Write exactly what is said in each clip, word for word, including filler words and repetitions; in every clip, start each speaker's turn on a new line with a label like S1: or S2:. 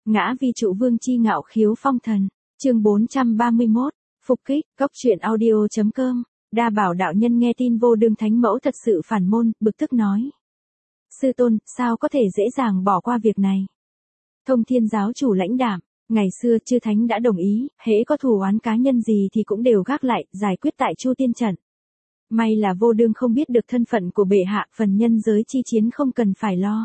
S1: Ngã vi trụ vương chi ngạo khiếu phong thần. Chương bốn trăm ba mươi mốt. Phục kích. Cốc truyện audio chấm com. Đa Bảo đạo nhân nghe tin Vô Đương Thánh Mẫu thật sự phản môn, bực tức nói: Sư tôn, sao có thể dễ dàng bỏ qua việc này? Thông Thiên giáo chủ lãnh đạm: Ngày xưa chư thánh đã đồng ý, hễ có thù oán cá nhân gì thì cũng đều gác lại, giải quyết tại Chu Tiên trận. May là Vô Đương không biết được thân phận của bệ hạ, phần nhân giới chi chiến không cần phải lo.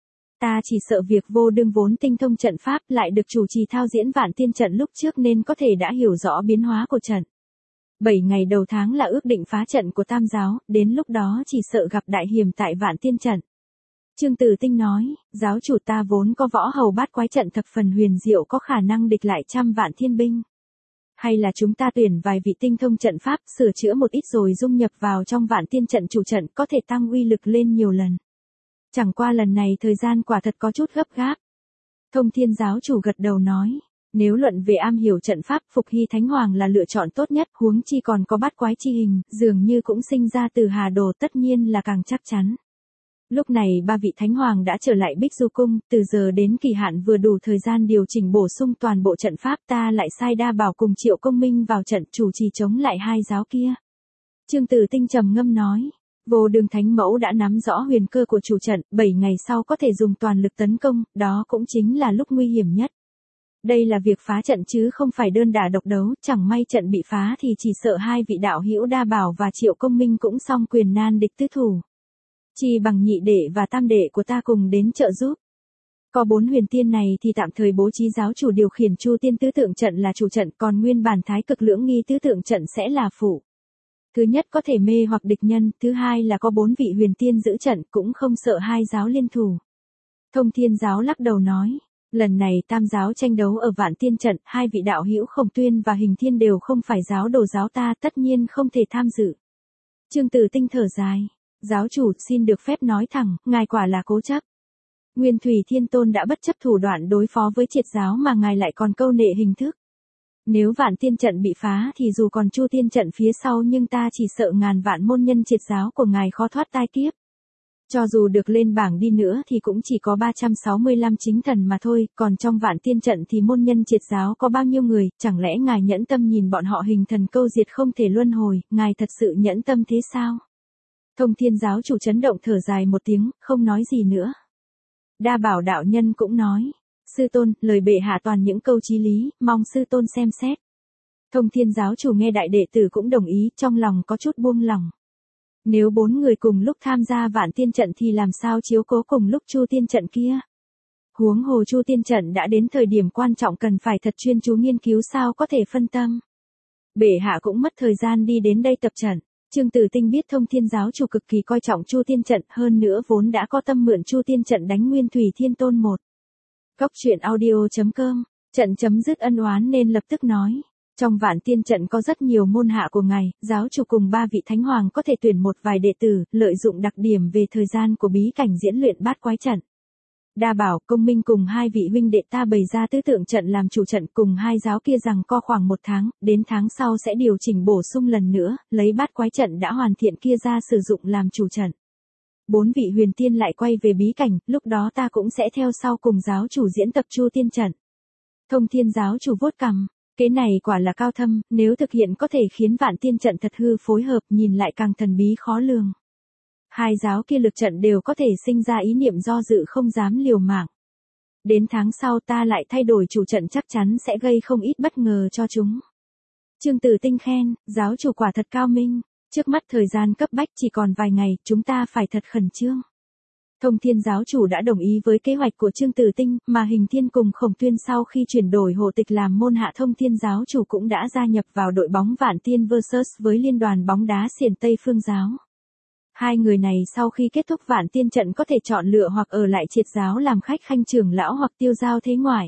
S1: Ta chỉ sợ việc Vô Đương vốn tinh thông trận pháp lại được chủ trì thao diễn Vạn Tiên trận lúc trước nên có thể đã hiểu rõ biến hóa của trận. Bảy ngày đầu tháng là ước định phá trận của Tam giáo, đến lúc đó chỉ sợ gặp đại hiểm tại Vạn Tiên trận. Trương Tử Tinh nói: Giáo chủ, ta vốn có võ hầu bát quái trận thập phần huyền diệu, có khả năng địch lại trăm vạn thiên binh. Hay là chúng ta tuyển vài vị tinh thông trận pháp, sửa chữa một ít rồi dung nhập vào trong Vạn Tiên trận chủ trận, có thể tăng uy lực lên nhiều lần. Chẳng qua lần này thời gian quả thật có chút gấp gáp. Thông Thiên giáo chủ gật đầu nói: Nếu luận về am hiểu trận pháp, Phục Hy Thánh Hoàng là lựa chọn tốt nhất, huống chi còn có bát quái chi hình, dường như cũng sinh ra từ Hà Đồ, tất nhiên là càng chắc chắn. Lúc này ba vị Thánh Hoàng đã trở lại Bích Du Cung, từ giờ đến kỳ hạn vừa đủ thời gian điều chỉnh bổ sung toàn bộ trận pháp, ta lại sai Đa Bảo cùng Triệu Công Minh vào trận chủ trì chống lại hai giáo kia. Trương Tử Tinh trầm ngâm nói: Vô Đương Thánh Mẫu đã nắm rõ huyền cơ của chủ trận, bảy ngày sau có thể dùng toàn lực tấn công, đó cũng chính là lúc nguy hiểm nhất. Đây là việc phá trận chứ không phải đơn đả độc đấu, chẳng may trận bị phá thì chỉ sợ hai vị đạo hữu Đa Bảo và Triệu Công Minh cũng song quyền nan địch tứ thủ. Chỉ bằng nhị đệ và tam đệ của ta cùng đến trợ giúp. Có bốn huyền tiên này thì tạm thời bố trí giáo chủ điều khiển Chu Tiên tứ tượng trận là chủ trận, còn nguyên bản Thái Cực Lưỡng Nghi tứ tượng trận sẽ là phụ. Thứ nhất có thể mê hoặc địch nhân, thứ hai là có bốn vị huyền tiên giữ trận, cũng không sợ hai giáo liên thủ. Thông Thiên giáo lắc đầu nói: Lần này tam giáo tranh đấu ở Vạn Tiên trận, hai vị đạo hữu Khổng Tuyên và Hình Thiên đều không phải giáo đồ giáo ta, tất nhiên không thể tham dự. Trương Tử Tinh thở dài: Giáo chủ, xin được phép nói thẳng, ngài quả là cố chấp. Nguyên Thủy Thiên Tôn đã bất chấp thủ đoạn đối phó với triệt giáo mà ngài lại còn câu nệ hình thức. Nếu Vạn Tiên trận bị phá thì dù còn Chu Tiên trận phía sau nhưng ta chỉ sợ ngàn vạn môn nhân triệt giáo của ngài khó thoát tai kiếp. Cho dù được lên bảng đi nữa thì cũng chỉ có ba trăm sáu mươi lăm chính thần mà thôi, còn trong Vạn Tiên trận thì môn nhân triệt giáo có bao nhiêu người, chẳng lẽ ngài nhẫn tâm nhìn bọn họ hình thần câu diệt không thể luân hồi, ngài thật sự nhẫn tâm thế sao? Thông Thiên giáo chủ chấn động thở dài một tiếng, không nói gì nữa. Đa Bảo đạo nhân cũng nói: Sư tôn, lời bệ hạ toàn những câu chí lý, mong sư tôn xem xét. Thông Thiên giáo chủ nghe đại đệ tử cũng đồng ý, trong lòng có chút buông lòng. Nếu bốn người cùng lúc tham gia Vạn Tiên trận thì làm sao chiếu cố cùng lúc Chu Tiên trận kia? Huống hồ Chu Tiên trận đã đến thời điểm quan trọng cần phải thật chuyên chú nghiên cứu, sao có thể phân tâm. Bệ hạ cũng mất thời gian đi đến đây tập trận. Trương Tử Tinh biết Thông Thiên giáo chủ cực kỳ coi trọng Chu Tiên trận, hơn nữa vốn đã có tâm mượn Chu Tiên trận đánh Nguyên Thủy Thiên Tôn một. Cốc truyện audio chấm com. Trận chấm dứt ân oán nên lập tức nói: Trong Vạn Tiên trận có rất nhiều môn hạ của ngài, giáo chủ cùng ba vị thánh hoàng có thể tuyển một vài đệ tử, lợi dụng đặc điểm về thời gian của bí cảnh diễn luyện bát quái trận. Đa Bảo, Công Minh cùng hai vị huynh đệ ta bày ra tứ tượng trận làm chủ trận, cùng hai giáo kia rằng co khoảng một tháng, đến tháng sau sẽ điều chỉnh bổ sung lần nữa, lấy bát quái trận đã hoàn thiện kia ra sử dụng làm chủ trận. Bốn vị huyền tiên lại quay về bí cảnh, lúc đó ta cũng sẽ theo sau cùng giáo chủ diễn tập Chu Tiên trận. Thông Thiên giáo chủ vuốt cằm: Cái này quả là cao thâm, nếu thực hiện có thể khiến Vạn Tiên trận thật hư phối hợp, nhìn lại càng thần bí khó lường. Hai giáo kia lực trận đều có thể sinh ra ý niệm do dự không dám liều mạng. Đến tháng sau ta lại thay đổi chủ trận, chắc chắn sẽ gây không ít bất ngờ cho chúng. Trương Tử Tinh khen: Giáo chủ quả thật cao minh. Trước mắt thời gian cấp bách chỉ còn vài ngày, chúng ta phải thật khẩn trương. Thông Thiên giáo chủ đã đồng ý với kế hoạch của Trương Tử Tinh, mà Hình Thiên cùng Khổng Tuyên sau khi chuyển đổi hộ tịch làm môn hạ Thông Thiên giáo chủ cũng đã gia nhập vào đội bóng Vạn Tiên versus với liên đoàn bóng đá xiển Tây Phương giáo. Hai người này sau khi kết thúc Vạn Tiên trận có thể chọn lựa hoặc ở lại triệt giáo làm khách khanh trưởng lão hoặc tiêu giao thế ngoại.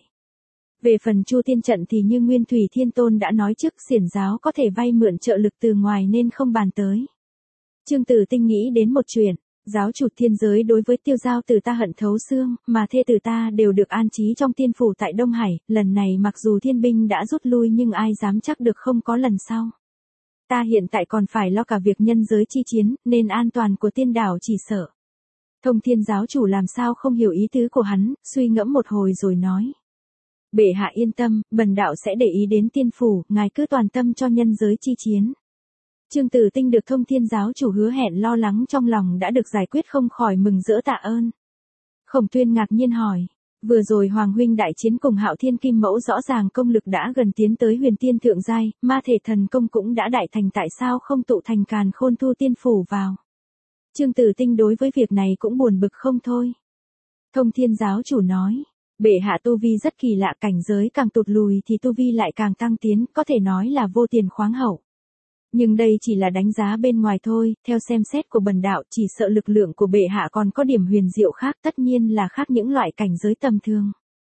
S1: Về phần Chu Tiên trận thì như Nguyên Thủy Thiên Tôn đã nói trước, xiển giáo có thể vay mượn trợ lực từ ngoài nên không bàn tới. Trương Tử Tinh nghĩ đến một chuyện: giáo chủ thiên giới đối với tiêu giao từ ta hận thấu xương, mà thê tử ta đều được an trí trong tiên phủ tại Đông Hải, lần này mặc dù thiên binh đã rút lui nhưng ai dám chắc được không có lần sau. Ta hiện tại còn phải lo cả việc nhân giới chi chiến, nên an toàn của tiên đảo chỉ sợ. Thông Thiên giáo chủ làm sao không hiểu ý tứ của hắn, suy ngẫm một hồi rồi nói: Bệ hạ yên tâm, bần đạo sẽ để ý đến tiên phủ, ngài cứ toàn tâm cho nhân giới chi chiến. Trương Tử Tinh được Thông Thiên giáo chủ hứa hẹn lo lắng trong lòng đã được giải quyết không khỏi mừng rỡ tạ ơn. Khổng Tuyên ngạc nhiên hỏi, vừa rồi Hoàng huynh đại chiến cùng Hạo Thiên Kim Mẫu rõ ràng công lực đã gần tiến tới huyền tiên thượng giai, ma thể thần công cũng đã đại thành, tại sao không tụ thành Càn Khôn Thu Tiên phủ vào? Trương Tử Tinh đối với việc này cũng buồn bực không thôi. Thông Thiên giáo chủ nói, bệ hạ tu vi rất kỳ lạ, cảnh giới càng tụt lùi thì tu vi lại càng tăng tiến, có thể nói là vô tiền khoáng hậu. Nhưng đây chỉ là đánh giá bên ngoài thôi, theo xem xét của bần đạo chỉ sợ lực lượng của bệ hạ còn có điểm huyền diệu khác, tất nhiên là khác những loại cảnh giới tầm thường.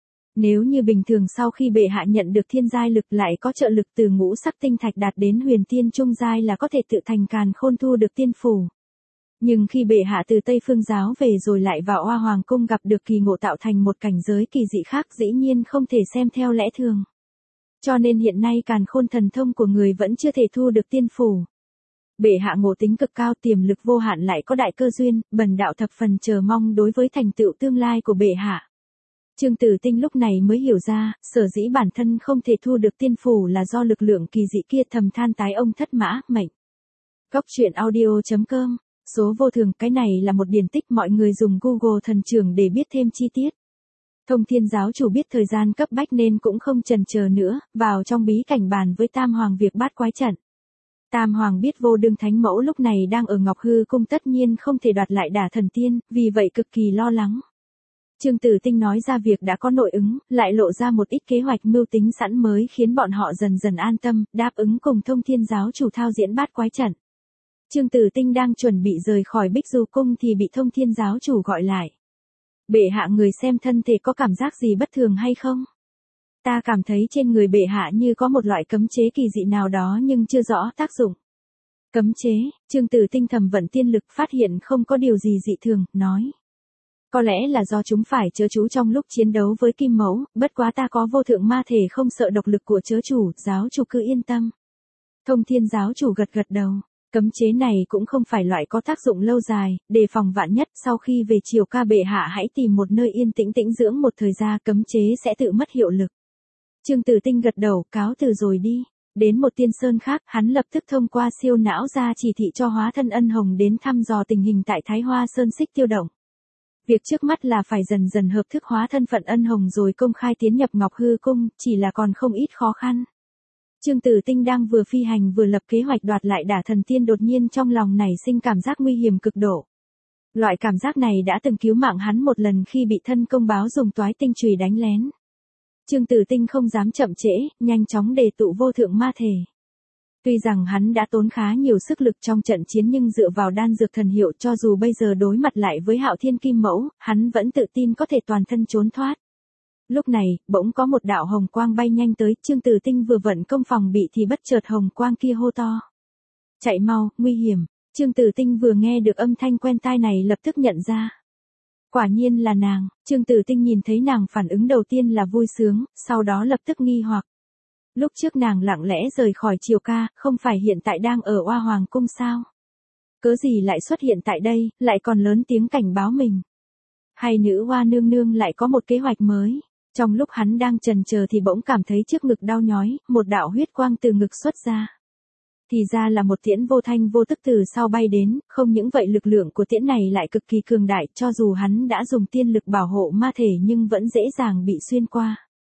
S1: Nếu như bình thường sau khi bệ hạ nhận được thiên giai lực lại có trợ lực từ ngũ sắc tinh thạch đạt đến huyền tiên trung giai là có thể tự thành Càn Khôn Thu được tiên phủ. Nhưng khi bệ hạ từ Tây Phương giáo về rồi lại vào Oa Hoàng cung gặp được kỳ ngộ tạo thành một cảnh giới kỳ dị khác, dĩ nhiên không thể xem theo lẽ thường. Cho nên hiện nay Càn Khôn thần thông của người vẫn chưa thể thu được tiên phủ. Bệ hạ ngộ tính cực cao, tiềm lực vô hạn, lại có đại cơ duyên, bần đạo thập phần chờ mong đối với thành tựu tương lai của bệ hạ. Trương Tử Tinh lúc này mới hiểu ra, sở dĩ bản thân không thể thu được tiên phủ là do lực lượng kỳ dị kia, thầm than tái ông thất mã, mệnh. Góc truyện audio chấm com, số vô thường, cái này là một điển tích, mọi người dùng Google thần trưởng để biết thêm chi tiết. Thông Thiên giáo chủ biết thời gian cấp bách nên cũng không chần chờ nữa, vào trong bí cảnh bàn với Tam Hoàng việc bát quái trận. Tam Hoàng biết Vô Đương Thánh Mẫu lúc này đang ở Ngọc Hư cung, tất nhiên không thể đoạt lại Đả Thần Tiên, vì vậy cực kỳ lo lắng. Trương Tử Tinh nói ra việc đã có nội ứng, lại lộ ra một ít kế hoạch mưu tính sẵn mới khiến bọn họ dần dần an tâm, đáp ứng cùng Thông Thiên giáo chủ thao diễn bát quái trận. Trương Tử Tinh đang chuẩn bị rời khỏi Bích Du cung thì bị Thông Thiên giáo chủ gọi lại. Bệ hạ, người xem thân thể có cảm giác gì bất thường hay không? Ta cảm thấy trên người bệ hạ như có một loại cấm chế kỳ dị nào đó nhưng chưa rõ tác dụng. Cấm chế? Trương Tử Tinh thầm vận tiên lực phát hiện không có điều gì dị thường, nói. Có lẽ là do chúng phải chớ chú trong lúc chiến đấu với Kim Mẫu, bất quá ta có vô thượng ma thể không sợ độc lực của chớ chủ, giáo chủ cứ yên tâm. Thông Thiên giáo chủ gật gật đầu. Cấm chế này cũng không phải loại có tác dụng lâu dài, đề phòng vạn nhất, sau khi về triều ca bệ hạ hãy tìm một nơi yên tĩnh tĩnh dưỡng một thời gian, cấm chế sẽ tự mất hiệu lực. Trương Tử Tinh gật đầu, cáo từ rồi đi. Đến một tiên sơn khác, hắn lập tức thông qua siêu não ra chỉ thị cho hóa thân Ân Hồng đến thăm dò tình hình tại Thái Hoa Sơn Xích Tiêu Động. Việc trước mắt là phải dần dần hợp thức hóa thân phận Ân Hồng rồi công khai tiến nhập Ngọc Hư cung, chỉ là còn không ít khó khăn. Trương Tử Tinh đang vừa phi hành vừa lập kế hoạch đoạt lại Đả Thần Tiên, đột nhiên trong lòng nảy sinh cảm giác nguy hiểm cực độ. Loại cảm giác này đã từng cứu mạng hắn một lần khi bị thân công báo dùng toái tinh chùy đánh lén. Trương Tử Tinh không dám chậm trễ, nhanh chóng đề tụ vô thượng ma thể. Tuy rằng hắn đã tốn khá nhiều sức lực trong trận chiến nhưng dựa vào đan dược thần hiệu, cho dù bây giờ đối mặt lại với Hạo Thiên Kim Mẫu, hắn vẫn tự tin có thể toàn thân trốn thoát. Lúc này, bỗng có một đạo hồng quang bay nhanh tới, Trương Tử Tinh vừa vận công phòng bị thì bất chợt hồng quang kia hô to. Chạy mau, nguy hiểm. Trương Tử Tinh vừa nghe được âm thanh quen tai này lập tức nhận ra. Quả nhiên là nàng. Trương Tử Tinh nhìn thấy nàng phản ứng đầu tiên là vui sướng, sau đó lập tức nghi hoặc. Lúc trước nàng lặng lẽ rời khỏi triều ca, không phải hiện tại đang ở Oa Hoàng cung sao? Cớ gì lại xuất hiện tại đây, lại còn lớn tiếng cảnh báo mình? Hay nữ Hoa nương nương lại có một kế hoạch mới? Trong lúc hắn đang chần chờ thì bỗng cảm thấy trước ngực đau nhói, một đạo huyết quang từ ngực xuất ra. Thì ra là một tiễn vô thanh vô tức từ sau bay đến, không những vậy lực lượng của tiễn này lại cực kỳ cường đại, cho dù hắn đã dùng tiên lực bảo hộ ma thể nhưng vẫn dễ dàng bị xuyên qua.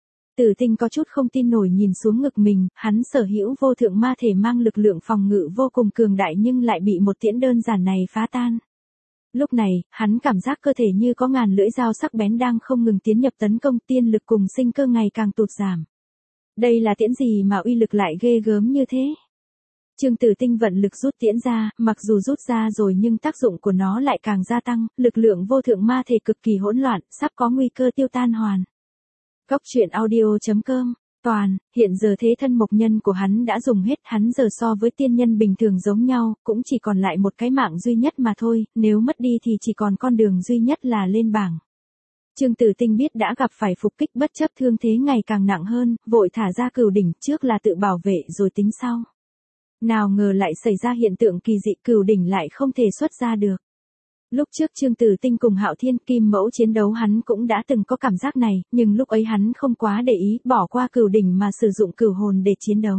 S1: Tử Tinh có chút không tin nổi nhìn xuống ngực mình, hắn sở hữu vô thượng ma thể mang lực lượng phòng ngự vô cùng cường đại nhưng lại bị một tiễn đơn giản này phá tan. Lúc này, hắn cảm giác cơ thể như có ngàn lưỡi dao sắc bén đang không ngừng tiến nhập tấn công, tiên lực cùng sinh cơ ngày càng tụt giảm. Đây là tiễn gì mà uy lực lại ghê gớm như thế? Trương Tử Tinh vận lực rút tiễn ra, mặc dù rút ra rồi nhưng tác dụng của nó lại càng gia tăng, lực lượng vô thượng ma thể cực kỳ hỗn loạn, sắp có nguy cơ tiêu tan hoàn. Góc truyện audio chấm com, toàn, hiện giờ thế thân mộc nhân của hắn đã dùng hết, hắn giờ so với tiên nhân bình thường giống nhau, cũng chỉ còn lại một cái mạng duy nhất mà thôi, nếu mất đi thì chỉ còn con đường duy nhất là lên bảng. Trương Tử Tinh biết đã gặp phải phục kích, bất chấp thương thế ngày càng nặng hơn, vội thả ra cửu đỉnh, trước là tự bảo vệ rồi tính sau. Nào ngờ lại xảy ra hiện tượng kỳ dị, cửu đỉnh lại không thể xuất ra được. Lúc trước Trương Tử Tinh cùng Hạo Thiên Kim Mẫu chiến đấu hắn cũng đã từng có cảm giác này, nhưng lúc ấy hắn không quá để ý, bỏ qua cửu đỉnh mà sử dụng cửu hồn để chiến đấu.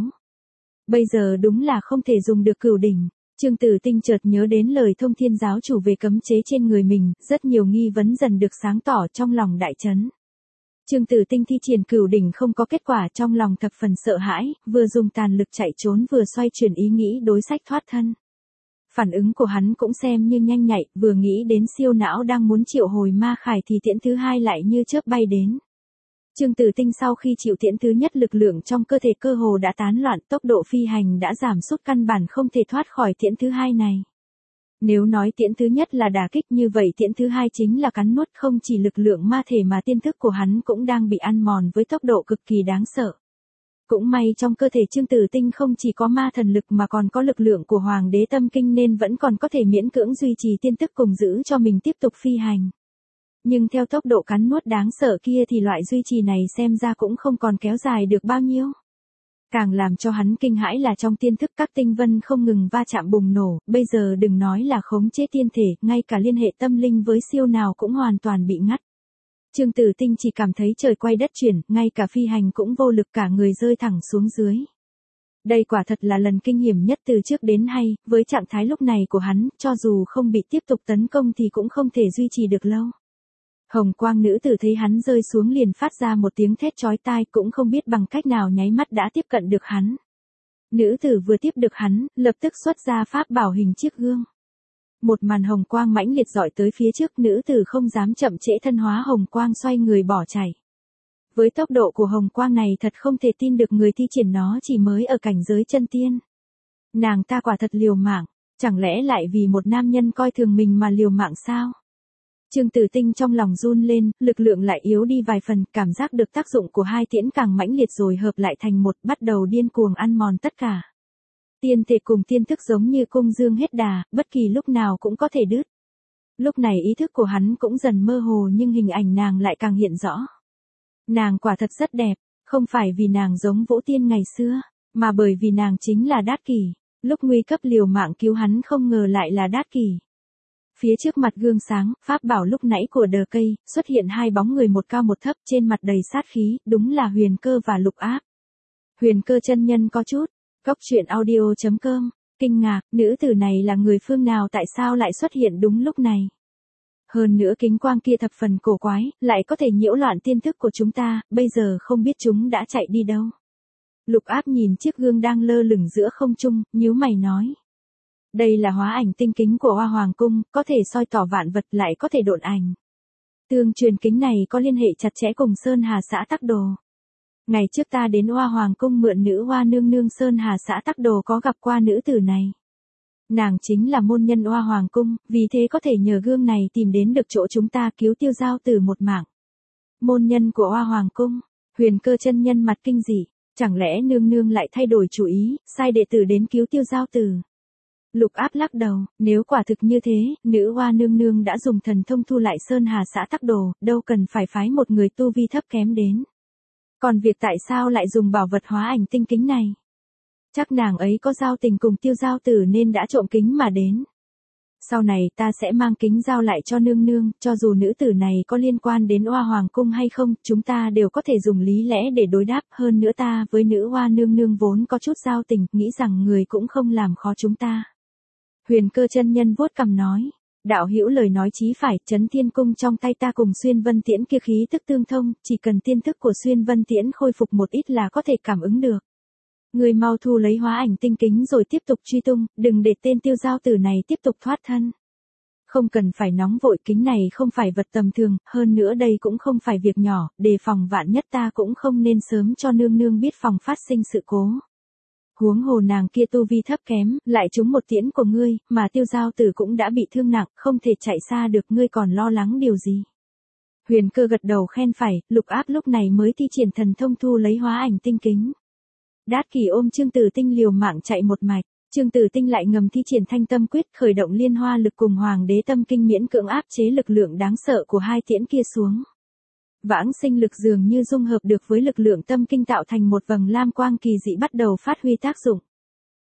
S1: Bây giờ đúng là không thể dùng được cửu đỉnh. Trương Tử Tinh chợt nhớ đến lời Thông Thiên giáo chủ về cấm chế trên người mình, rất nhiều nghi vấn dần được sáng tỏ trong lòng đại chấn. Trương Tử Tinh thi triển cửu đỉnh không có kết quả, trong lòng thập phần sợ hãi, vừa dùng tàn lực chạy trốn vừa xoay chuyển ý nghĩ đối sách thoát thân. Phản ứng của hắn cũng xem như nhanh nhạy, vừa nghĩ đến siêu não đang muốn triệu hồi ma khải thì tiễn thứ hai lại như chớp bay đến. Trương Tử Tinh sau khi chịu tiễn thứ nhất lực lượng trong cơ thể cơ hồ đã tán loạn, tốc độ phi hành đã giảm sút, căn bản không thể thoát khỏi tiễn thứ hai này. Nếu nói tiễn thứ nhất là đả kích, như vậy tiễn thứ hai chính là cắn nuốt, không chỉ lực lượng ma thể mà tiên thức của hắn cũng đang bị ăn mòn với tốc độ cực kỳ đáng sợ. Cũng may trong cơ thể Trương Tử Tinh không chỉ có ma thần lực mà còn có lực lượng của Hoàng đế tâm kinh nên vẫn còn có thể miễn cưỡng duy trì tiên tức cùng giữ cho mình tiếp tục phi hành. Nhưng theo tốc độ cắn nuốt đáng sợ kia thì loại duy trì này xem ra cũng không còn kéo dài được bao nhiêu. Càng làm cho hắn kinh hãi là trong tiên thức các tinh vân không ngừng va chạm bùng nổ, bây giờ đừng nói là khống chế tiên thể, ngay cả liên hệ tâm linh với siêu nào cũng hoàn toàn bị ngắt. Trương Tử Tinh chỉ cảm thấy trời quay đất chuyển, ngay cả phi hành cũng vô lực, cả người rơi thẳng xuống dưới. Đây quả thật là lần kinh hiểm nhất từ trước đến nay, với trạng thái lúc này của hắn, cho dù không bị tiếp tục tấn công thì cũng không thể duy trì được lâu. Hồng quang nữ tử thấy hắn rơi xuống liền phát ra một tiếng thét chói tai, cũng không biết bằng cách nào nháy mắt đã tiếp cận được hắn. Nữ tử vừa tiếp được hắn, lập tức xuất ra pháp bảo hình chiếc gương. Một màn hồng quang mãnh liệt dọi tới phía trước, nữ tử không dám chậm trễ, thân hóa hồng quang xoay người bỏ chạy. Với tốc độ của hồng quang này thật không thể tin được người thi triển nó chỉ mới ở cảnh giới chân tiên. Nàng ta quả thật liều mạng, chẳng lẽ lại vì một nam nhân coi thường mình mà liều mạng sao? Trương Tử Tinh trong lòng run lên, lực lượng lại yếu đi vài phần, cảm giác được tác dụng của hai tiễn càng mãnh liệt rồi hợp lại thành một, bắt đầu điên cuồng ăn mòn tất cả. Tiên thể cùng tiên thức giống như cung dương hết đà, bất kỳ lúc nào cũng có thể đứt. Lúc này ý thức của hắn cũng dần mơ hồ nhưng hình ảnh nàng lại càng hiện rõ. Nàng quả thật rất đẹp, không phải vì nàng giống Vũ Tiên ngày xưa, mà bởi vì nàng chính là Đát Kỷ. Lúc nguy cấp liều mạng cứu hắn không ngờ lại là Đát Kỷ. Phía trước mặt gương sáng, pháp bảo lúc nãy của đờ cây, xuất hiện hai bóng người một cao một thấp, trên mặt đầy sát khí, đúng là Huyền Cơ và Lục Áp. Huyền Cơ chân nhân có chút, Cốc truyện audio chấm com, kinh ngạc, nữ tử này là người phương nào, tại sao lại xuất hiện đúng lúc này? Hơn nữa kính quang kia thập phần cổ quái, lại có thể nhiễu loạn tiên thức của chúng ta, bây giờ không biết chúng đã chạy đi đâu. Lục Áp nhìn chiếc gương đang lơ lửng giữa không trung, nhíu mày nói. Đây là hóa ảnh tinh kính của Hoa Hoàng Cung, có thể soi tỏ vạn vật lại có thể độn ảnh. Tương truyền kính này có liên hệ chặt chẽ cùng Sơn Hà xã Tắc Đồ. Ngày trước ta đến Hoa Hoàng Cung mượn nữ hoa nương nương Sơn Hà xã Tắc Đồ có gặp qua nữ tử này. Nàng chính là môn nhân Hoa Hoàng Cung, vì thế có thể nhờ gương này tìm đến được chỗ chúng ta cứu Tiêu Giao Tử một mạng. Môn nhân của Hoa Hoàng Cung, Huyền Cơ chân nhân mặt kinh dị, chẳng lẽ nương nương lại thay đổi chủ ý, sai đệ tử đến cứu Tiêu Giao Tử. Lục Áp lắc đầu, nếu quả thực như thế, nữ hoa nương nương đã dùng thần thông thu lại Sơn Hà xã Tắc Đồ, đâu cần phải phái một người tu vi thấp kém đến. Còn việc tại sao lại dùng bảo vật hóa ảnh tinh kính này? Chắc nàng ấy có giao tình cùng Tiêu Giao Tử nên đã trộm kính mà đến. Sau này ta sẽ mang kính giao lại cho nương nương, cho dù nữ tử này có liên quan đến Hoa Hoàng Cung hay không, chúng ta đều có thể dùng lý lẽ để đối đáp, hơn nữa ta với nữ hoa nương nương vốn có chút giao tình, nghĩ rằng người cũng không làm khó chúng ta. Huyền Cơ chân nhân vuốt cằm nói, đạo hữu lời nói chí phải, Chấn Thiên Cung trong tay ta cùng Xuyên Vân Tiễn kia khí tức tương thông, chỉ cần tiên thức của Xuyên Vân Tiễn khôi phục một ít là có thể cảm ứng được. Người mau thu lấy hóa ảnh tinh kính rồi tiếp tục truy tung, đừng để tên Tiêu Giao Tử này tiếp tục thoát thân. Không cần phải nóng vội, kính này không phải vật tầm thường, hơn nữa đây cũng không phải việc nhỏ, đề phòng vạn nhất ta cũng không nên sớm cho nương nương biết phòng phát sinh sự cố. Huống hồ nàng kia tu vi thấp kém, lại trúng một tiễn của ngươi, mà Tiêu Giao Tử cũng đã bị thương nặng, không thể chạy xa được, ngươi còn lo lắng điều gì? Huyền Cơ gật đầu khen phải, Lục Áp lúc này mới thi triển thần thông thu lấy hóa ảnh tinh kính. Đát Kỷ ôm Trương Tử Tinh liều mạng chạy một mạch, Trương Tử Tinh lại ngầm thi triển Thanh Tâm Quyết, khởi động liên hoa lực cùng Hoàng đế tâm kinh miễn cưỡng áp chế lực lượng đáng sợ của hai tiễn kia xuống. Vãng sinh lực dường như dung hợp được với lực lượng tâm kinh tạo thành một vầng lam quang kỳ dị bắt đầu phát huy tác dụng.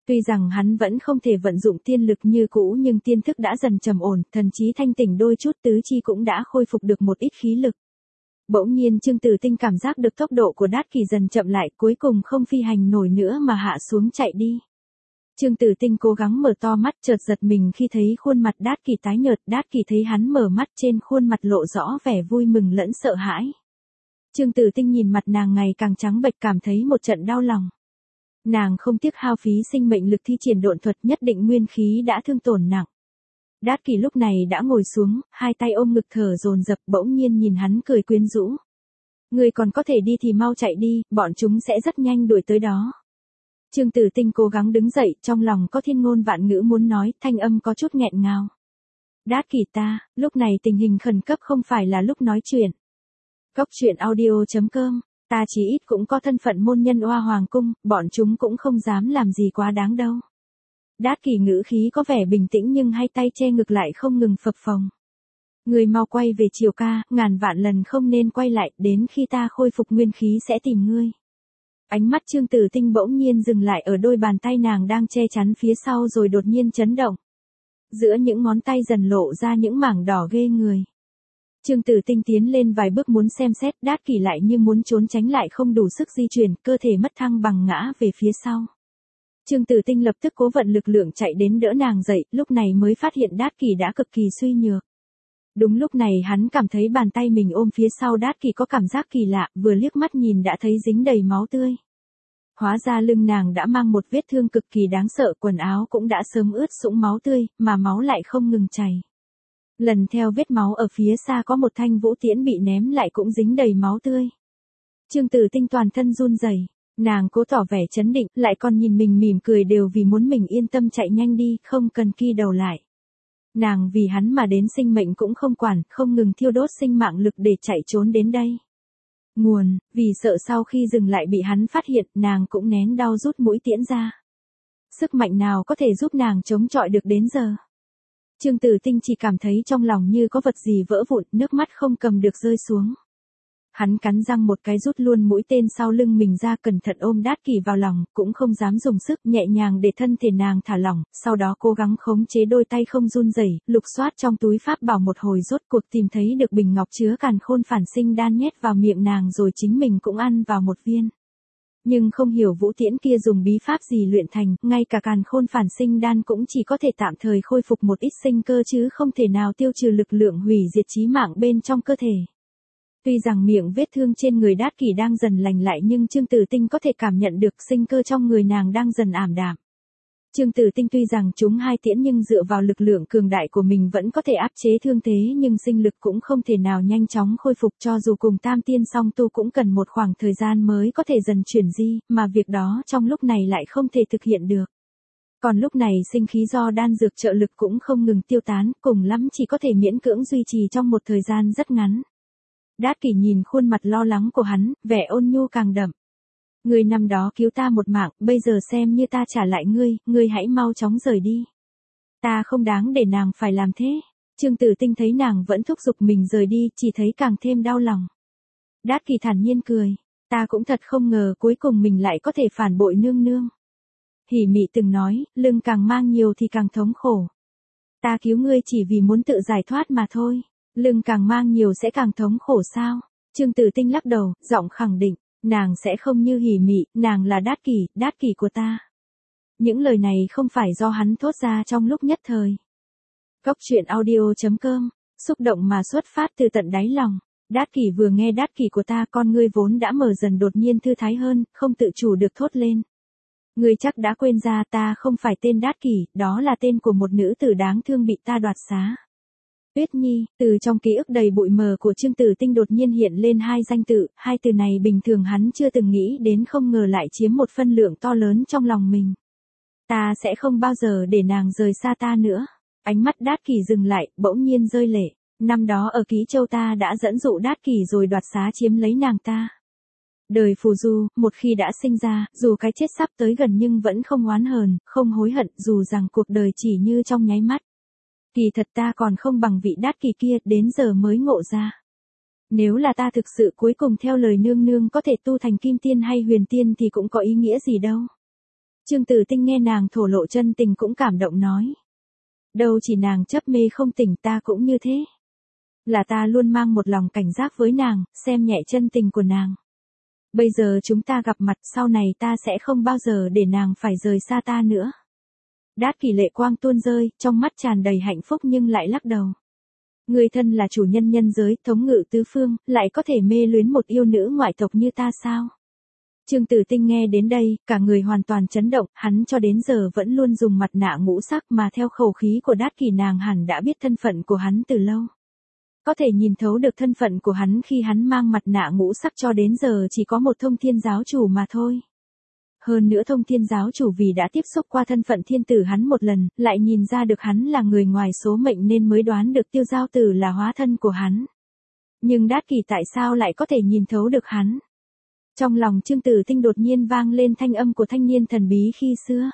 S1: Tuy rằng hắn vẫn không thể vận dụng tiên lực như cũ nhưng tiên thức đã dần trầm ổn, thần trí thanh tỉnh đôi chút, tứ chi cũng đã khôi phục được một ít khí lực. Bỗng nhiên Trương Tử Tinh cảm giác được tốc độ của Đát Kỷ dần chậm lại, cuối cùng không phi hành nổi nữa mà hạ xuống chạy đi. Trương Tử Tinh cố gắng mở to mắt, chợt giật mình khi thấy khuôn mặt Đát Kỷ tái nhợt. Đát Kỷ thấy hắn mở mắt, trên khuôn mặt lộ rõ vẻ vui mừng lẫn sợ hãi. Trương Tử Tinh nhìn mặt nàng ngày càng trắng bệch, cảm thấy một trận đau lòng. Nàng không tiếc hao phí sinh mệnh lực thi triển độn thuật, nhất định nguyên khí đã thương tổn nặng. Đát Kỷ lúc này đã ngồi xuống, hai tay ôm ngực thở dồn dập, bỗng nhiên nhìn hắn cười quyến rũ. Ngươi còn có thể đi thì mau chạy đi, bọn chúng sẽ rất nhanh đuổi tới đó. Trương Tử Tinh cố gắng đứng dậy, trong lòng có thiên ngôn vạn ngữ muốn nói, thanh âm có chút nghẹn ngào. Đát Kỷ ta, lúc này tình hình khẩn cấp không phải là lúc nói chuyện. Cốc truyện audio chấm com, ta chỉ ít cũng có thân phận môn nhân Oa Hoàng cung, bọn chúng cũng không dám làm gì quá đáng đâu. Đát Kỷ ngữ khí có vẻ bình tĩnh nhưng hai tay che ngực lại không ngừng phập phồng. Người mau quay về Triều ca, ngàn vạn lần không nên quay lại, đến khi ta khôi phục nguyên khí sẽ tìm ngươi. Ánh mắt Trương Tử Tinh bỗng nhiên dừng lại ở đôi bàn tay nàng đang che chắn phía sau rồi đột nhiên chấn động. Giữa những ngón tay dần lộ ra những mảng đỏ ghê người. Trương Tử Tinh tiến lên vài bước muốn xem xét, Đát Kỷ lại như muốn trốn tránh lại không đủ sức di chuyển, cơ thể mất thăng bằng ngã về phía sau. Trương Tử Tinh lập tức cố vận lực lượng chạy đến đỡ nàng dậy, lúc này mới phát hiện Đát Kỷ đã cực kỳ suy nhược. Đúng lúc này hắn cảm thấy bàn tay mình ôm phía sau Đát Kỷ có cảm giác kỳ lạ, vừa liếc mắt nhìn đã thấy dính đầy máu tươi. Hóa ra lưng nàng đã mang một vết thương cực kỳ đáng sợ, quần áo cũng đã sớm ướt sũng máu tươi, mà máu lại không ngừng chảy. Lần theo vết máu ở phía xa có một thanh vũ tiễn bị ném lại cũng dính đầy máu tươi. Trương Tử Tinh toàn thân run rẩy, nàng cố tỏ vẻ trấn định, lại còn nhìn mình mỉm cười đều vì muốn mình yên tâm chạy nhanh đi, không cần ki đầu lại. Nàng vì hắn mà đến sinh mệnh cũng không quản, không ngừng thiêu đốt sinh mạng lực để chạy trốn đến đây. Nguồn, vì sợ sau khi dừng lại bị hắn phát hiện, nàng cũng nén đau rút mũi tiễn ra. Sức mạnh nào có thể giúp nàng chống chọi được đến giờ? Trương Tử Tinh chỉ cảm thấy trong lòng như có vật gì vỡ vụn, nước mắt không cầm được rơi xuống. Hắn cắn răng một cái rút luôn mũi tên sau lưng mình ra, cẩn thận ôm Đát Kỷ vào lòng, cũng không dám dùng sức, nhẹ nhàng để thân thể nàng thả lỏng, sau đó cố gắng khống chế đôi tay không run rẩy, lục soát trong túi pháp bảo một hồi rốt cuộc tìm thấy được bình ngọc chứa càn khôn phản sinh đan, nhét vào miệng nàng rồi chính mình cũng ăn vào một viên. Nhưng không hiểu vũ tiễn kia dùng bí pháp gì luyện thành, ngay cả càn khôn phản sinh đan cũng chỉ có thể tạm thời khôi phục một ít sinh cơ chứ không thể nào tiêu trừ lực lượng hủy diệt chí mạng bên trong cơ thể. Tuy rằng miệng vết thương trên người Đát Kỷ đang dần lành lại nhưng Trương Tử Tinh có thể cảm nhận được sinh cơ trong người nàng đang dần ảm đạm. Trương Tử Tinh tuy rằng trúng hai tiễn nhưng dựa vào lực lượng cường đại của mình vẫn có thể áp chế thương thế, nhưng sinh lực cũng không thể nào nhanh chóng khôi phục, cho dù cùng tam tiên song tu cũng cần một khoảng thời gian mới có thể dần chuyển di, mà việc đó trong lúc này lại không thể thực hiện được. Còn lúc này sinh khí do đan dược trợ lực cũng không ngừng tiêu tán, cùng lắm chỉ có thể miễn cưỡng duy trì trong một thời gian rất ngắn. Đát Kỷ nhìn khuôn mặt lo lắng của hắn, vẻ ôn nhu càng đậm. Ngươi năm đó cứu ta một mạng, bây giờ xem như ta trả lại ngươi, ngươi hãy mau chóng rời đi. Ta không đáng để nàng phải làm thế. Trương Tử Tinh thấy nàng vẫn thúc giục mình rời đi, chỉ thấy càng thêm đau lòng. Đát Kỷ thản nhiên cười, ta cũng thật không ngờ cuối cùng mình lại có thể phản bội nương nương. Hỉ Mị từng nói, lưng càng mang nhiều thì càng thống khổ. Ta cứu ngươi chỉ vì muốn tự giải thoát mà thôi. Lưng càng mang nhiều sẽ càng thống khổ sao? Trương Tử Tinh lắc đầu, giọng khẳng định, nàng sẽ không như Hỉ Mị, nàng là Đát Kỷ, Đát Kỷ của ta. Những lời này không phải do hắn thốt ra trong lúc nhất thời. Cốc truyện audio chấm com, xúc động mà xuất phát từ tận đáy lòng. Đát Kỷ vừa nghe Đát Kỷ của ta, con ngươi vốn đã mở dần đột nhiên thư thái hơn, không tự chủ được thốt lên. Ngươi chắc đã quên ra ta không phải tên Đát Kỷ, đó là tên của một nữ tử đáng thương bị ta đoạt xá. Tuyết Nhi, từ trong ký ức đầy bụi mờ của Trương Tử Tinh đột nhiên hiện lên hai danh tự, hai từ này bình thường hắn chưa từng nghĩ đến, không ngờ lại chiếm một phân lượng to lớn trong lòng mình. Ta sẽ không bao giờ để nàng rời xa ta nữa. Ánh mắt Đát Kỷ dừng lại, bỗng nhiên rơi lệ. Năm đó ở Ký Châu ta đã dẫn dụ Đát Kỷ rồi đoạt xá chiếm lấy nàng ta. Đời phù du, một khi đã sinh ra, dù cái chết sắp tới gần nhưng vẫn không oán hờn, không hối hận, dù rằng cuộc đời chỉ như trong nháy mắt. Kỳ thật ta còn không bằng vị Đát Kỷ kia, đến giờ mới ngộ ra. Nếu là ta thực sự cuối cùng theo lời nương nương có thể tu thành kim tiên hay huyền tiên thì cũng có ý nghĩa gì đâu. Trương Tử Tinh nghe nàng thổ lộ chân tình cũng cảm động nói. Đâu chỉ nàng chấp mê không tỉnh, ta cũng như thế. Là ta luôn mang một lòng cảnh giác với nàng, xem nhẹ chân tình của nàng. Bây giờ chúng ta gặp mặt, sau này ta sẽ không bao giờ để nàng phải rời xa ta nữa. Đát Kỷ lệ quang tuôn rơi, trong mắt tràn đầy hạnh phúc nhưng lại lắc đầu. Người thân là chủ nhân nhân giới, thống ngự tứ phương, lại có thể mê luyến một yêu nữ ngoại tộc như ta sao? Trương Tử Tinh nghe đến đây, cả người hoàn toàn chấn động, hắn cho đến giờ vẫn luôn dùng mặt nạ ngũ sắc mà theo khẩu khí của Đát Kỷ nàng hẳn đã biết thân phận của hắn từ lâu. Có thể nhìn thấu được thân phận của hắn khi hắn mang mặt nạ ngũ sắc cho đến giờ chỉ có một thông thiên giáo chủ mà thôi. Hơn nữa thông thiên giáo chủ vì đã tiếp xúc qua thân phận thiên tử hắn một lần, lại nhìn ra được hắn là người ngoài số mệnh nên mới đoán được Tiêu Giao Tử là hóa thân của hắn. Nhưng Đát Kỷ tại sao lại có thể nhìn thấu được hắn? Trong lòng Trương Tử Tinh đột nhiên vang lên thanh âm của thanh niên thần bí khi xưa.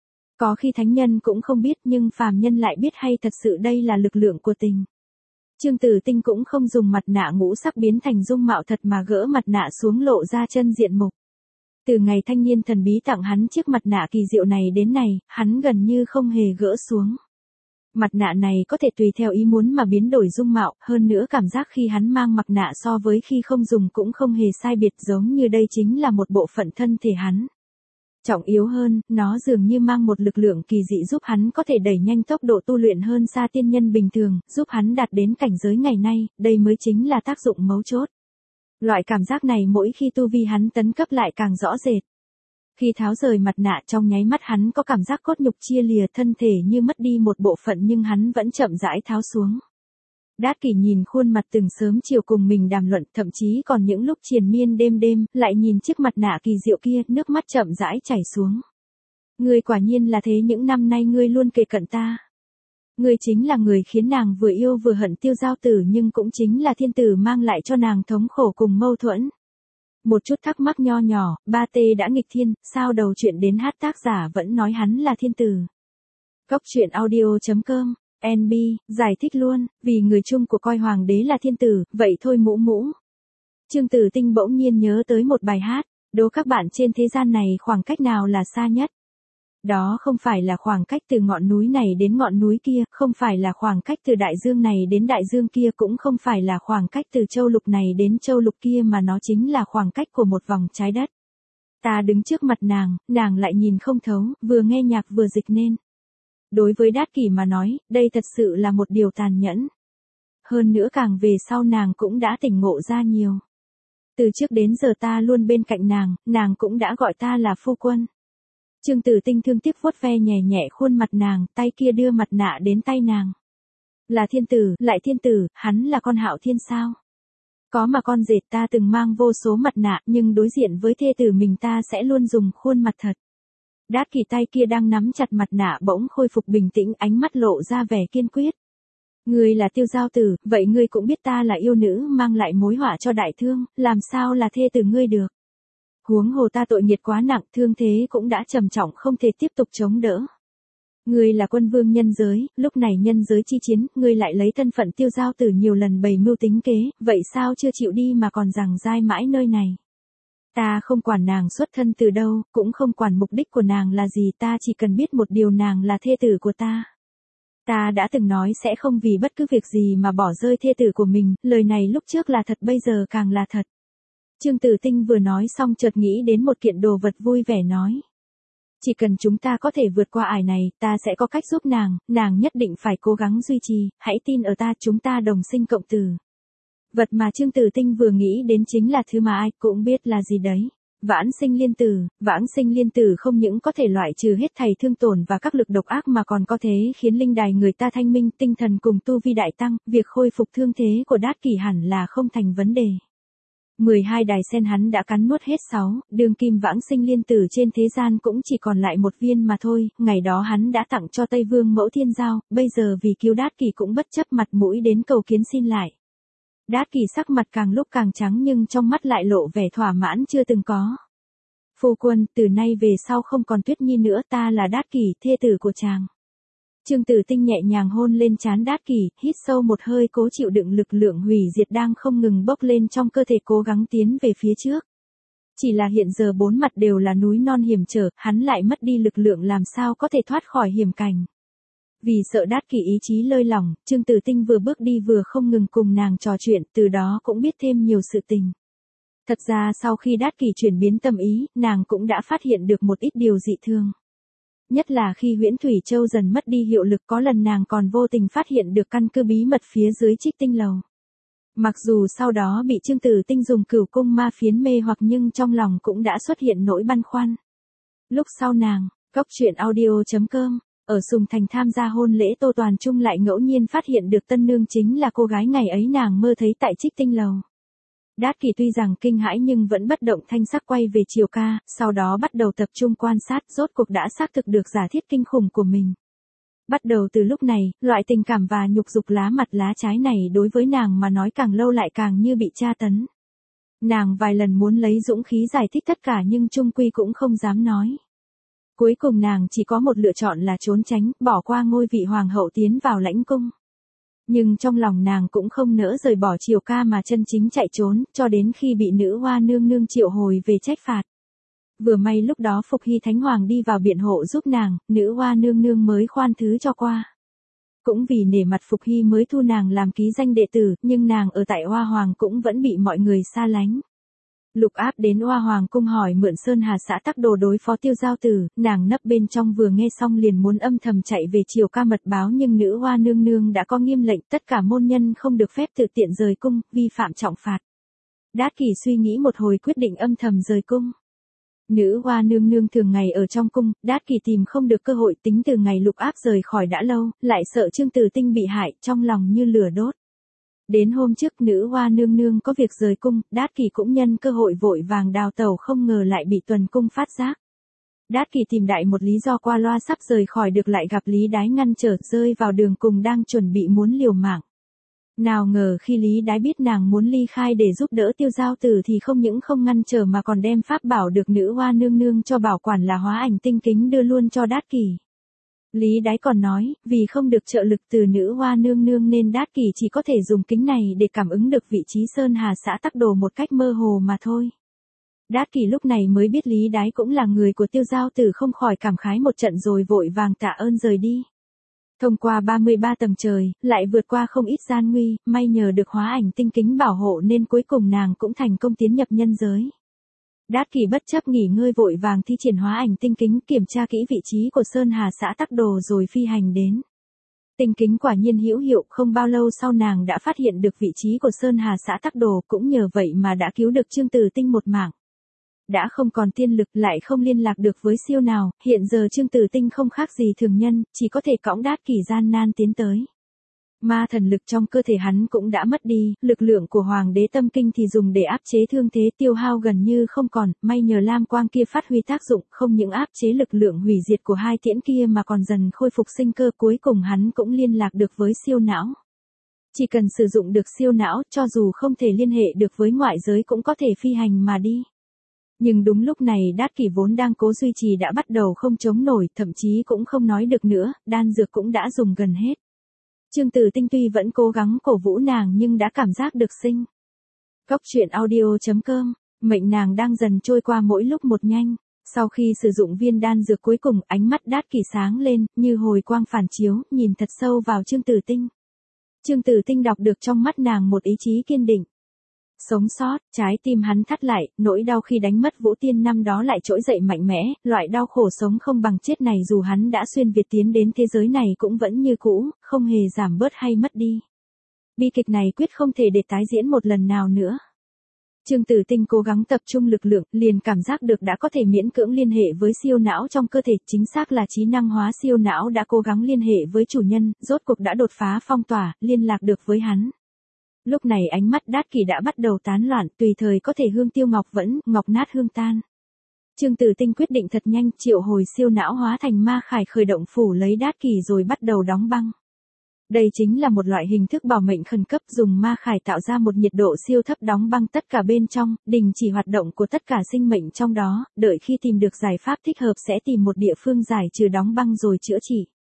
S1: Có khi thánh nhân cũng không biết nhưng phàm nhân lại biết, hay thật sự đây là lực lượng của tình. Trương Tử Tinh cũng không dùng mặt nạ ngũ sắc biến thành dung mạo thật mà gỡ mặt nạ xuống lộ ra chân diện mục. Từ ngày thanh niên thần bí tặng hắn chiếc mặt nạ kỳ diệu này đến nay, hắn gần như không hề gỡ xuống. Mặt nạ này có thể tùy theo ý muốn mà biến đổi dung mạo, hơn nữa cảm giác khi hắn mang mặt nạ so với khi không dùng cũng không hề sai biệt, giống như đây chính là một bộ phận thân thể hắn. Trọng yếu hơn, nó dường như mang một lực lượng kỳ dị giúp hắn có thể đẩy nhanh tốc độ tu luyện hơn xa tiên nhân bình thường, giúp hắn đạt đến cảnh giới ngày nay, đây mới chính là tác dụng mấu chốt. Loại cảm giác này mỗi khi tu vi hắn tấn cấp lại càng rõ rệt. Khi tháo rời mặt nạ trong nháy mắt hắn có cảm giác cốt nhục chia lìa, thân thể như mất đi một bộ phận nhưng hắn vẫn chậm rãi tháo xuống. Đát Kỷ nhìn khuôn mặt từng sớm chiều cùng mình đàm luận, thậm chí còn những lúc triền miên đêm đêm, lại nhìn chiếc mặt nạ kỳ diệu kia, nước mắt chậm rãi chảy xuống. Ngươi quả nhiên là thế, những năm nay ngươi luôn kề cận ta. Ngươi chính là người khiến nàng vừa yêu vừa hận Tiêu Giao Tử, nhưng cũng chính là thiên tử mang lại cho nàng thống khổ cùng mâu thuẫn. Một chút thắc mắc nho nhỏ, ba T đã nghịch thiên, sao đầu chuyện đến hát tác giả vẫn nói hắn là thiên tử. Góc truyện audio chấm com, en bê, giải thích luôn, vì người chung của coi hoàng đế là thiên tử, vậy thôi mũ mũ. Trương Tử Tinh bỗng nhiên nhớ tới một bài hát, đố các bạn trên thế gian này khoảng cách nào là xa nhất. Đó không phải là khoảng cách từ ngọn núi này đến ngọn núi kia, không phải là khoảng cách từ đại dương này đến đại dương kia, cũng không phải là khoảng cách từ châu lục này đến châu lục kia, mà nó chính là khoảng cách của một vòng trái đất. Ta đứng trước mặt nàng, nàng lại nhìn không thấu, vừa nghe nhạc vừa dịch nên. Đối với Đát Kỷ mà nói, đây thật sự là một điều tàn nhẫn. Hơn nữa càng về sau nàng cũng đã tỉnh ngộ ra nhiều. Từ trước đến giờ ta luôn bên cạnh nàng, nàng cũng đã gọi ta là phu quân. Trương Tử Tinh thương tiếc vuốt ve nhẹ nhẹ khuôn mặt nàng, tay kia đưa mặt nạ đến tay nàng. Là thiên tử, lại thiên tử, hắn là con Hạo Thiên sao? Có mà con dệt, ta từng mang vô số mặt nạ, nhưng đối diện với thê tử mình ta sẽ luôn dùng khuôn mặt thật. Đát Kỷ tay kia đang nắm chặt mặt nạ bỗng khôi phục bình tĩnh, ánh mắt lộ ra vẻ kiên quyết. Ngươi là Tiêu Giao Tử, vậy ngươi cũng biết ta là yêu nữ mang lại mối họa cho đại thương, làm sao là thê tử ngươi được? Huống hồ ta tội nghiệt quá nặng, thương thế cũng đã trầm trọng không thể tiếp tục chống đỡ. Ngươi là quân vương nhân giới, lúc này nhân giới chi chiến, ngươi lại lấy thân phận Tiêu Giao Tử nhiều lần bày mưu tính kế, vậy sao chưa chịu đi mà còn giằng dai mãi nơi này? Ta không quản nàng xuất thân từ đâu, cũng không quản mục đích của nàng là gì, ta chỉ cần biết một điều, nàng là thê tử của ta. Ta đã từng nói sẽ không vì bất cứ việc gì mà bỏ rơi thê tử của mình, lời này lúc trước là thật, bây giờ càng là thật. Trương Tử Tinh vừa nói xong chợt nghĩ đến một kiện đồ vật, vui vẻ nói. Chỉ cần chúng ta có thể vượt qua ải này, ta sẽ có cách giúp nàng, nàng nhất định phải cố gắng duy trì, hãy tin ở ta, chúng ta đồng sinh cộng tử. Vật mà Trương Tử Tinh vừa nghĩ đến chính là thứ mà ai cũng biết là gì đấy. Vãng sinh liên tử, vãng sinh liên tử không những có thể loại trừ hết thảy thương tổn và các lực độc ác mà còn có thể khiến linh đài người ta thanh minh, tinh thần cùng tu vi đại tăng, việc khôi phục thương thế của Đát Kỷ hẳn là không thành vấn đề. mười hai đài sen hắn đã cắn nuốt hết sáu, đương kim vãng sinh liên tử trên thế gian cũng chỉ còn lại một viên mà thôi, ngày đó hắn đã tặng cho Tây Vương Mẫu Thiên Giao, bây giờ vì cứu Đát Kỷ cũng bất chấp mặt mũi đến cầu kiến xin lại. Đát Kỷ sắc mặt càng lúc càng trắng nhưng trong mắt lại lộ vẻ thỏa mãn chưa từng có. Phu quân, từ nay về sau không còn Tuyết Nhi nữa, ta là Đát Kỷ, thê tử của chàng. Trương Tử Tinh nhẹ nhàng hôn lên trán Đát Kỷ, hít sâu một hơi, cố chịu đựng lực lượng hủy diệt đang không ngừng bốc lên trong cơ thể, cố gắng tiến về phía trước. Chỉ là hiện giờ bốn mặt đều là núi non hiểm trở, hắn lại mất đi lực lượng làm sao có thể thoát khỏi hiểm cảnh. Vì sợ Đát Kỷ ý chí lơi lỏng, Trương Tử Tinh vừa bước đi vừa không ngừng cùng nàng trò chuyện, từ đó cũng biết thêm nhiều sự tình. Thật ra sau khi Đát Kỷ chuyển biến tâm ý, nàng cũng đã phát hiện được một ít điều dị thường. Nhất là khi Huyễn Thủy Châu dần mất đi hiệu lực, có lần nàng còn vô tình phát hiện được căn cứ bí mật phía dưới Trích Tinh Lầu. Mặc dù sau đó bị Trương Tử Tinh dùng cửu cung ma phiến mê hoặc nhưng trong lòng cũng đã xuất hiện nỗi băn khoăn. Lúc sau nàng, cốc truyện audio chấm com, ở Sùng Thành tham gia hôn lễ Tô Toàn Trung lại ngẫu nhiên phát hiện được tân nương chính là cô gái ngày ấy nàng mơ thấy tại Trích Tinh Lầu. Đát Kỷ tuy rằng kinh hãi nhưng vẫn bất động thanh sắc quay về Triều Ca, sau đó bắt đầu tập trung quan sát, rốt cuộc đã xác thực được giả thiết kinh khủng của mình. Bắt đầu từ lúc này, loại tình cảm và nhục dục lá mặt lá trái này đối với nàng mà nói càng lâu lại càng như bị tra tấn. Nàng vài lần muốn lấy dũng khí giải thích tất cả nhưng chung quy cũng không dám nói. Cuối cùng nàng chỉ có một lựa chọn là trốn tránh, bỏ qua ngôi vị hoàng hậu tiến vào lãnh cung. Nhưng trong lòng nàng cũng không nỡ rời bỏ Triều Ca mà chân chính chạy trốn, cho đến khi bị nữ hoa nương nương triệu hồi về trách phạt. Vừa may lúc đó Phục Hy Thánh Hoàng đi vào biện hộ giúp nàng, nữ hoa nương nương mới khoan thứ cho qua. Cũng vì nể mặt Phục Hy mới thu nàng làm ký danh đệ tử, nhưng nàng ở tại Hoa Hoàng cũng vẫn bị mọi người xa lánh. Lục Áp đến Hoa Hoàng cung hỏi mượn Sơn Hà xã tắc đồ đối phó Tiêu Giao Tử, nàng nấp bên trong vừa nghe xong liền muốn âm thầm chạy về Triều Ca mật báo nhưng nữ hoa nương nương đã có nghiêm lệnh tất cả môn nhân không được phép tự tiện rời cung, vi phạm trọng phạt. Đát Kỷ suy nghĩ một hồi quyết định âm thầm rời cung. Nữ hoa nương nương thường ngày ở trong cung, Đát Kỷ tìm không được cơ hội, tính từ ngày Lục Áp rời khỏi đã lâu, lại sợ Trương Tử Tinh bị hại, trong lòng như lửa đốt. Đến hôm trước nữ hoa nương nương có việc rời cung, Đát Kỷ cũng nhân cơ hội vội vàng đào tẩu không ngờ lại bị tuần cung phát giác. Đát Kỷ tìm đại một lý do qua loa sắp rời khỏi được lại gặp Lý Đái ngăn trở, rơi vào đường cùng đang chuẩn bị muốn liều mạng. Nào ngờ khi Lý Đái biết nàng muốn ly khai để giúp đỡ Tiêu Giao Tử thì không những không ngăn trở mà còn đem pháp bảo được nữ hoa nương nương cho bảo quản là hóa ảnh tinh kính đưa luôn cho Đát Kỷ. Lý Đái còn nói, vì không được trợ lực từ nữ hoa nương nương nên Đát Kỷ chỉ có thể dùng kính này để cảm ứng được vị trí Sơn Hà xã tắc đồ một cách mơ hồ mà thôi. Đát Kỷ lúc này mới biết Lý Đái cũng là người của Tiêu Giao Tử, không khỏi cảm khái một trận rồi vội vàng tạ ơn rời đi. Thông qua ba mươi ba tầng trời, lại vượt qua không ít gian nguy, may nhờ được hóa ảnh tinh kính bảo hộ nên cuối cùng nàng cũng thành công tiến nhập nhân giới. Đát Kỷ bất chấp nghỉ ngơi vội vàng thi triển hóa ảnh tinh kính, kiểm tra kỹ vị trí của Sơn Hà xã tắc đồ rồi phi hành đến. Tinh kính quả nhiên hữu hiệu, không bao lâu sau nàng đã phát hiện được vị trí của Sơn Hà xã tắc đồ, cũng nhờ vậy mà đã cứu được Trương Tử Tinh một mạng. Đã không còn tiên lực, lại không liên lạc được với siêu nào, hiện giờ Trương Tử Tinh không khác gì thường nhân, chỉ có thể cõng Đát Kỷ gian nan tiến tới. Ma thần lực trong cơ thể hắn cũng đã mất đi, lực lượng của Hoàng đế tâm kinh thì dùng để áp chế thương thế tiêu hao gần như không còn, may nhờ lam quang kia phát huy tác dụng, không những áp chế lực lượng hủy diệt của hai tiễn kia mà còn dần khôi phục sinh cơ, cuối cùng hắn cũng liên lạc được với siêu não. Chỉ cần sử dụng được siêu não, cho dù không thể liên hệ được với ngoại giới cũng có thể phi hành mà đi. Nhưng đúng lúc này Đát Kỷ vốn đang cố duy trì đã bắt đầu không chống nổi, thậm chí cũng không nói được nữa, đan dược cũng đã dùng gần hết. Trương Tử Tinh tuy vẫn cố gắng cổ vũ nàng nhưng đã cảm giác được sinh. Cốc truyện audio chấm com, mệnh nàng đang dần trôi qua mỗi lúc một nhanh. Sau khi sử dụng viên đan dược cuối cùng, ánh mắt Đát Kỷ sáng lên, như hồi quang phản chiếu, nhìn thật sâu vào Trương Tử Tinh. Trương Tử Tinh đọc được trong mắt nàng một ý chí kiên định. Sống sót, trái tim hắn thắt lại, nỗi đau khi đánh mất Vũ Tiên năm đó lại trỗi dậy mạnh mẽ, loại đau khổ sống không bằng chết này dù hắn đã xuyên Việt tiến đến thế giới này cũng vẫn như cũ, không hề giảm bớt hay mất đi. Bi kịch này quyết không thể để tái diễn một lần nào nữa. Trương Tử Tinh cố gắng tập trung lực lượng, liền cảm giác được đã có thể miễn cưỡng liên hệ với siêu não trong cơ thể, chính xác là trí năng hóa siêu não đã cố gắng liên hệ với chủ nhân, rốt cuộc đã đột phá phong tỏa, liên lạc được với hắn. Lúc này ánh mắt Đát Kỷ đã bắt đầu tán loạn, tùy thời có thể hương tiêu ngọc vẫn, ngọc nát hương tan. Trương Tử Tinh quyết định thật nhanh, triệu hồi siêu não hóa thành ma khải khởi động phủ lấy Đát Kỷ rồi bắt đầu đóng băng. Đây chính là một loại hình thức bảo mệnh khẩn cấp, dùng ma khải tạo ra một nhiệt độ siêu thấp đóng băng tất cả bên trong, đình chỉ hoạt động của tất cả sinh mệnh trong đó, đợi khi tìm được giải pháp thích hợp sẽ tìm một địa phương giải trừ đóng băng rồi chữa trị.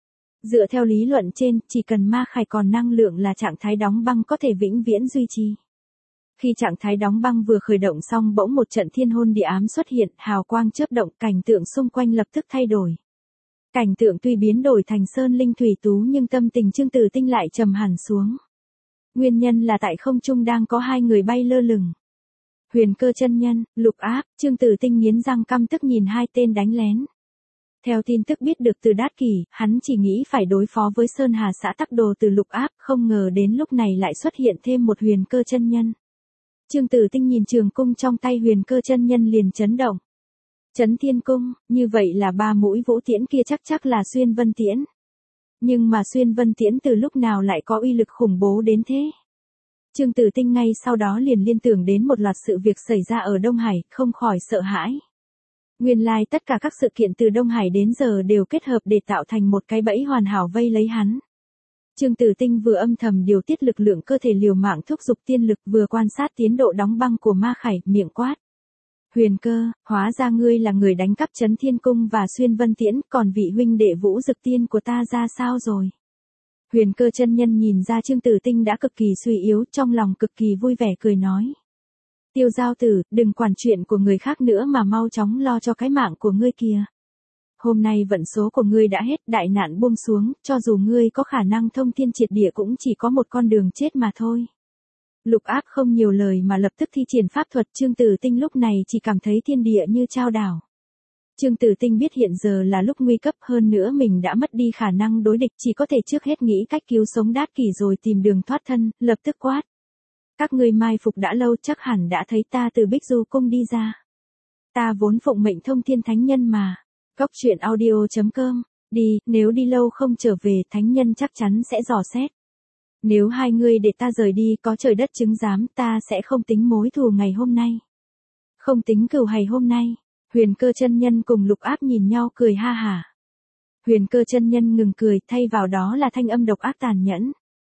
S1: Dựa theo lý luận trên, chỉ cần ma khải còn năng lượng là trạng thái đóng băng có thể vĩnh viễn duy trì. Khi trạng thái đóng băng vừa khởi động xong bỗng một trận thiên hôn địa ám xuất hiện, hào quang chớp động, cảnh tượng xung quanh lập tức thay đổi. Cảnh tượng tuy biến đổi thành sơn linh thủy tú nhưng tâm tình Trương Tử Tinh lại trầm hẳn xuống. Nguyên nhân là tại không trung đang có hai người bay lơ lửng. Huyền Cơ chân nhân, Lục Áp. Trương Tử Tinh nghiến răng căm tức nhìn hai tên đánh lén. Theo tin tức biết được từ Đát Kỷ, hắn chỉ nghĩ phải đối phó với Sơn Hà xã Tắc Đồ từ Lục Áp, không ngờ đến lúc này lại xuất hiện thêm một Huyền Cơ chân nhân. Trương Tử Tinh nhìn trường cung trong tay Huyền Cơ chân nhân liền chấn động. Chấn Thiên Cung, như vậy là ba mũi vũ tiễn kia chắc chắc là Xuyên Vân Tiễn. Nhưng mà Xuyên Vân Tiễn từ lúc nào lại có uy lực khủng bố đến thế? Trương Tử Tinh ngay sau đó liền liên tưởng đến một loạt sự việc xảy ra ở Đông Hải, không khỏi sợ hãi. Nguyên lai tất cả các sự kiện từ Đông Hải đến giờ đều kết hợp để tạo thành một cái bẫy hoàn hảo vây lấy hắn. Trương Tử Tinh vừa âm thầm điều tiết lực lượng cơ thể liều mạng thúc giục tiên lực, vừa quan sát tiến độ đóng băng của Ma Khải, miệng quát. Huyền Cơ, hóa ra ngươi là người đánh cắp Chấn Thiên Cung và Xuyên Vân Tiễn, còn vị huynh đệ Vũ Dực Tiên của ta ra sao rồi? Huyền Cơ chân nhân nhìn ra Trương Tử Tinh đã cực kỳ suy yếu, trong lòng cực kỳ vui vẻ cười nói. Tiêu Giao Tử, đừng quản chuyện của người khác nữa mà mau chóng lo cho cái mạng của ngươi kìa. Hôm nay vận số của ngươi đã hết, đại nạn buông xuống, cho dù ngươi có khả năng thông thiên triệt địa cũng chỉ có một con đường chết mà thôi. Lục Áp không nhiều lời mà lập tức thi triển pháp thuật. Trương Tử Tinh lúc này chỉ cảm thấy thiên địa như chao đảo. Trương Tử Tinh biết hiện giờ là lúc nguy cấp, hơn nữa mình đã mất đi khả năng đối địch, chỉ có thể trước hết nghĩ cách cứu sống Đát Kỷ rồi tìm đường thoát thân, lập tức quát. Các ngươi mai phục đã lâu, chắc hẳn đã thấy ta từ Bích Du Cung đi ra. Ta vốn phụng mệnh thông thiên thánh nhân mà. Góc truyện audio chấm com. Đi, nếu đi lâu không trở về, thánh nhân chắc chắn sẽ dò xét. Nếu hai ngươi để ta rời đi, có trời đất chứng giám, ta sẽ không tính mối thù ngày hôm nay. Không tính cừu hày hôm nay. Huyền Cơ chân nhân cùng Lục Áp nhìn nhau cười ha hả. Huyền Cơ chân nhân ngừng cười, thay vào đó là thanh âm độc ác tàn nhẫn.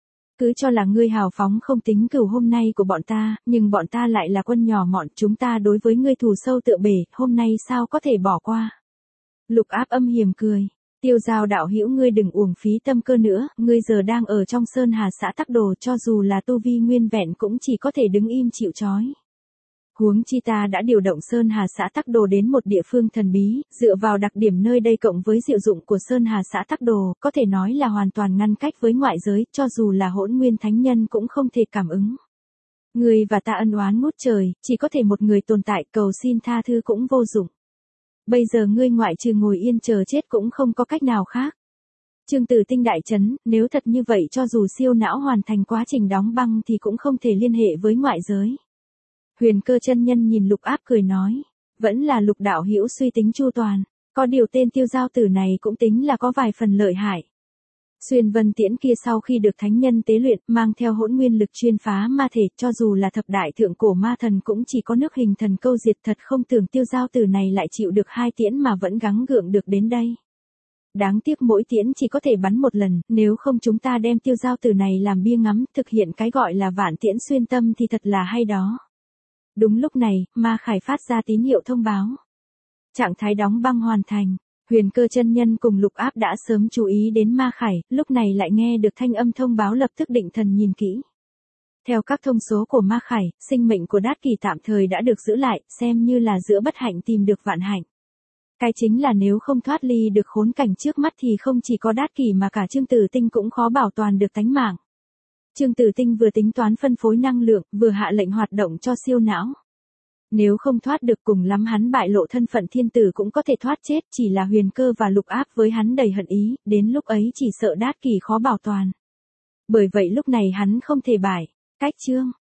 S1: Cứ cho là ngươi hào phóng không tính cừu hôm nay của bọn ta, nhưng bọn ta lại là quân nhỏ mọn, chúng ta đối với ngươi thù sâu tựa bể, hôm nay sao có thể bỏ qua. Lục Áp âm hiểm cười. Tiêu Giao đạo hữu, ngươi đừng uổng phí tâm cơ nữa, ngươi giờ đang ở trong Sơn Hà xã Tắc Đồ, cho dù là tu vi nguyên vẹn cũng chỉ có thể đứng im chịu trói. Huống chi ta đã điều động Sơn Hà xã Tắc Đồ đến một địa phương thần bí, dựa vào đặc điểm nơi đây cộng với diệu dụng của Sơn Hà xã Tắc Đồ, có thể nói là hoàn toàn ngăn cách với ngoại giới, cho dù là Hỗn Nguyên thánh nhân cũng không thể cảm ứng. Ngươi và ta ân oán ngút trời, chỉ có thể một người tồn tại, cầu xin tha thứ cũng vô dụng. Bây giờ ngươi ngoại trừ ngồi yên chờ chết cũng không có cách nào khác. Trương Tử Tinh đại chấn, nếu thật như vậy cho dù siêu não hoàn thành quá trình đóng băng thì cũng không thể liên hệ với ngoại giới. Huyền Cơ chân nhân nhìn Lục Áp cười nói, vẫn là Lục đạo hữu suy tính chu toàn, có điều tên Tiêu Giao Tử này cũng tính là có vài phần lợi hại. Xuyên Vân Tiễn kia sau khi được thánh nhân tế luyện, mang theo hỗn nguyên lực chuyên phá ma thể, cho dù là thập đại thượng cổ ma thần cũng chỉ có nước hình thần câu diệt, thật không tưởng Tiêu Giao Tử này lại chịu được hai tiễn mà vẫn gắng gượng được đến đây. Đáng tiếc mỗi tiễn chỉ có thể bắn một lần, nếu không chúng ta đem Tiêu Giao Tử này làm bia ngắm, thực hiện cái gọi là vạn tiễn xuyên tâm thì thật là hay đó. Đúng lúc này, Ma Khải phát ra tín hiệu thông báo. Trạng thái đóng băng hoàn thành. Huyền Cơ chân nhân cùng Lục Áp đã sớm chú ý đến Ma Khải, lúc này lại nghe được thanh âm thông báo lập tức định thần nhìn kỹ. Theo các thông số của Ma Khải, sinh mệnh của Đát Kỷ tạm thời đã được giữ lại, xem như là giữa bất hạnh tìm được vạn hạnh. Cái chính là nếu không thoát ly được khốn cảnh trước mắt thì không chỉ có Đát Kỷ mà cả Trương Tử Tinh cũng khó bảo toàn được tánh mạng. Trương Tử Tinh vừa tính toán phân phối năng lượng, vừa hạ lệnh hoạt động cho siêu não. Nếu không thoát được cùng lắm hắn bại lộ thân phận thiên tử cũng có thể thoát chết, chỉ là Huyền Cơ và Lục Áp với hắn đầy hận ý, đến lúc ấy chỉ sợ Đát Kỷ khó bảo toàn. Bởi vậy lúc này hắn không thể bại. Cách chương